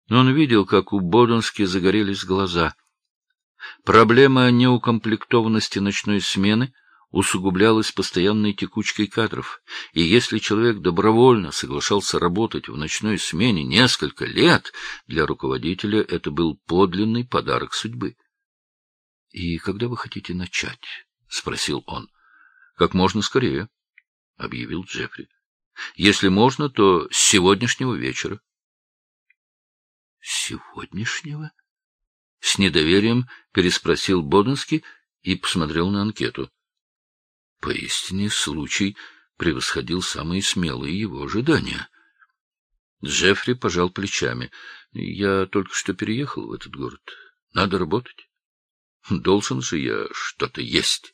Он видел, как у Боденски загорелись глаза. Проблема неукомплектованности ночной смены усугублялась постоянной текучкой кадров, и если человек добровольно соглашался работать в ночной смене несколько лет, для руководителя это был подлинный подарок судьбы. — И когда вы хотите начать? — спросил он. — Как можно скорее, — объявил Джеффри. — Если можно, то с сегодняшнего вечера. — Сегодняшнего? — с недоверием переспросил Боденский и посмотрел на анкету. Поистине, случай превосходил самые смелые его ожидания. Джеффри пожал плечами. — Я только что переехал в этот город. Надо работать. Должен же я что-то есть.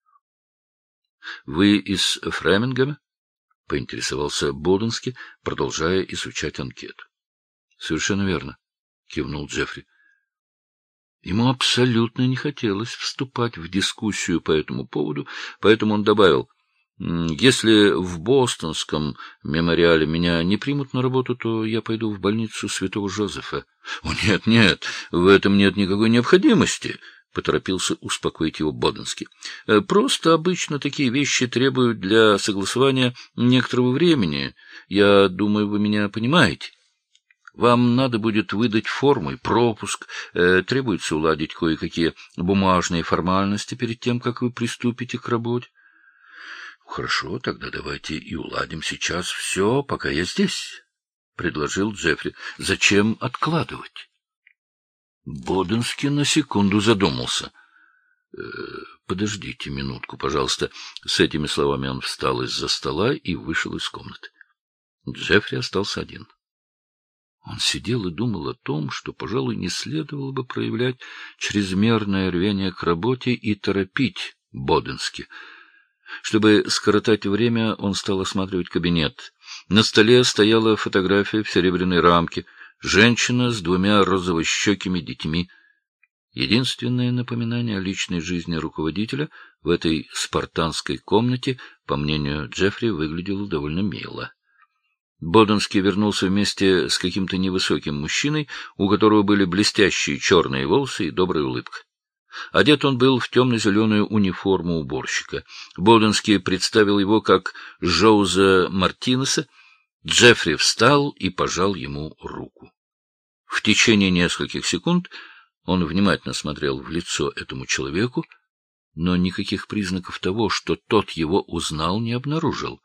— Вы из Фремингема? — поинтересовался Боденский, продолжая изучать анкету. — Совершенно верно, — кивнул Джеффри. Ему абсолютно не хотелось вступать в дискуссию по этому поводу, поэтому он добавил: если в бостонском мемориале меня не примут на работу, то я пойду в больницу Святого Жозефа. — О, нет, нет, в этом нет никакой необходимости, — поторопился успокоить его Боденский. — Просто обычно такие вещи требуют для согласования некоторого времени. Я думаю, вы меня понимаете. Вам надо будет выдать форму и пропуск, требуется уладить кое-какие бумажные формальности перед тем, как вы приступите к работе. — Хорошо, тогда давайте и уладим сейчас все, пока я здесь, — предложил Джеффри. — Зачем откладывать? Боденский на секунду задумался. — Подождите минутку, пожалуйста. С этими словами он встал из-за стола и вышел из комнаты. Джеффри остался один. Он сидел и думал о том, что, пожалуй, не следовало бы проявлять чрезмерное рвение к работе и торопить Боденски. Чтобы скоротать время, он стал осматривать кабинет. На столе стояла фотография в серебряной рамке, женщина с 2 розовощекими детьми. Единственное напоминание о личной жизни руководителя в этой спартанской комнате, по мнению Джеффри, выглядело довольно мило. Боденский вернулся вместе с каким-то невысоким мужчиной, у которого были блестящие черные волосы и добрая улыбка. Одет он был в темно-зеленую униформу уборщика. Боденский представил его как Жоуза Мартинеса. Джеффри встал и пожал ему руку. В течение нескольких секунд он внимательно смотрел в лицо этому человеку, но никаких признаков того, что тот его узнал, не обнаружил.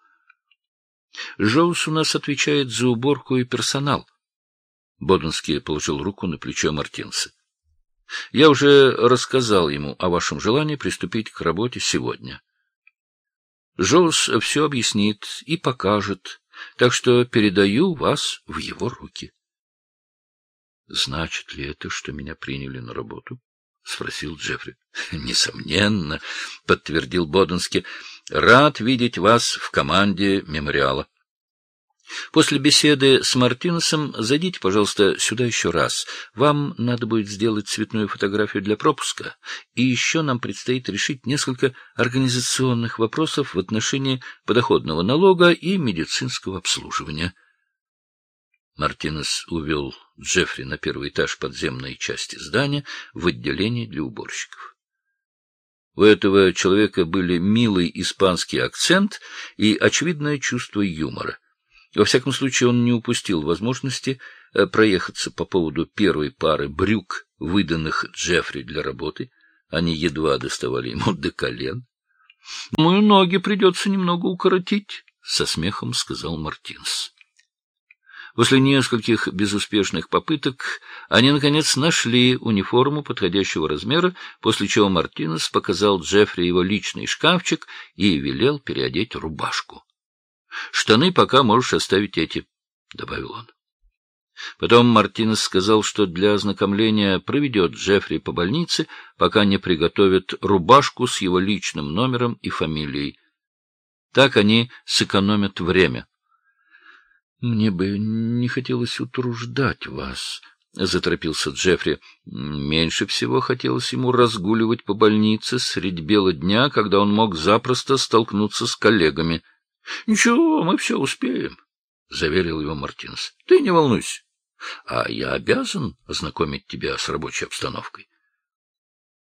Жоус у нас отвечает за уборку и персонал. Боденский положил руку на плечо Мартинеса. Я уже рассказал ему о вашем желании приступить к работе сегодня. Жоус все объяснит и покажет, так что передаю вас в его руки. — Значит ли это, что меня приняли на работу? — спросил Джеффри. — Несомненно, — подтвердил Боденский. — Рад видеть вас в команде мемориала. После беседы с Мартинесом зайдите, пожалуйста, сюда еще раз. Вам надо будет сделать цветную фотографию для пропуска, и еще нам предстоит решить несколько организационных вопросов в отношении подоходного налога и медицинского обслуживания. Мартинес увел Джеффри на первый этаж подземной части здания в отделении для уборщиков. У этого человека были милый испанский акцент и очевидное чувство юмора. Во всяком случае, он не упустил возможности проехаться по поводу первой пары брюк, выданных Джеффри для работы. Они едва доставали ему до колен. — Мою ноги придется немного укоротить, — со смехом сказал Мартинес. После нескольких безуспешных попыток они, наконец, нашли униформу подходящего размера, после чего Мартинес показал Джеффри его личный шкафчик и велел переодеть рубашку. — Штаны пока можешь оставить эти, — добавил он. Потом Мартинес сказал, что для ознакомления проведет Джеффри по больнице, пока не приготовит рубашку с его личным номером и фамилией. Так они сэкономят время. — Мне бы не хотелось утруждать вас, — заторопился Джеффри. Меньше всего хотелось ему разгуливать по больнице средь бела дня, когда он мог запросто столкнуться с коллегами. — Ничего, мы все успеем, — заверил его Мартинес. — Ты не волнуйся. А я обязан ознакомить тебя с рабочей обстановкой.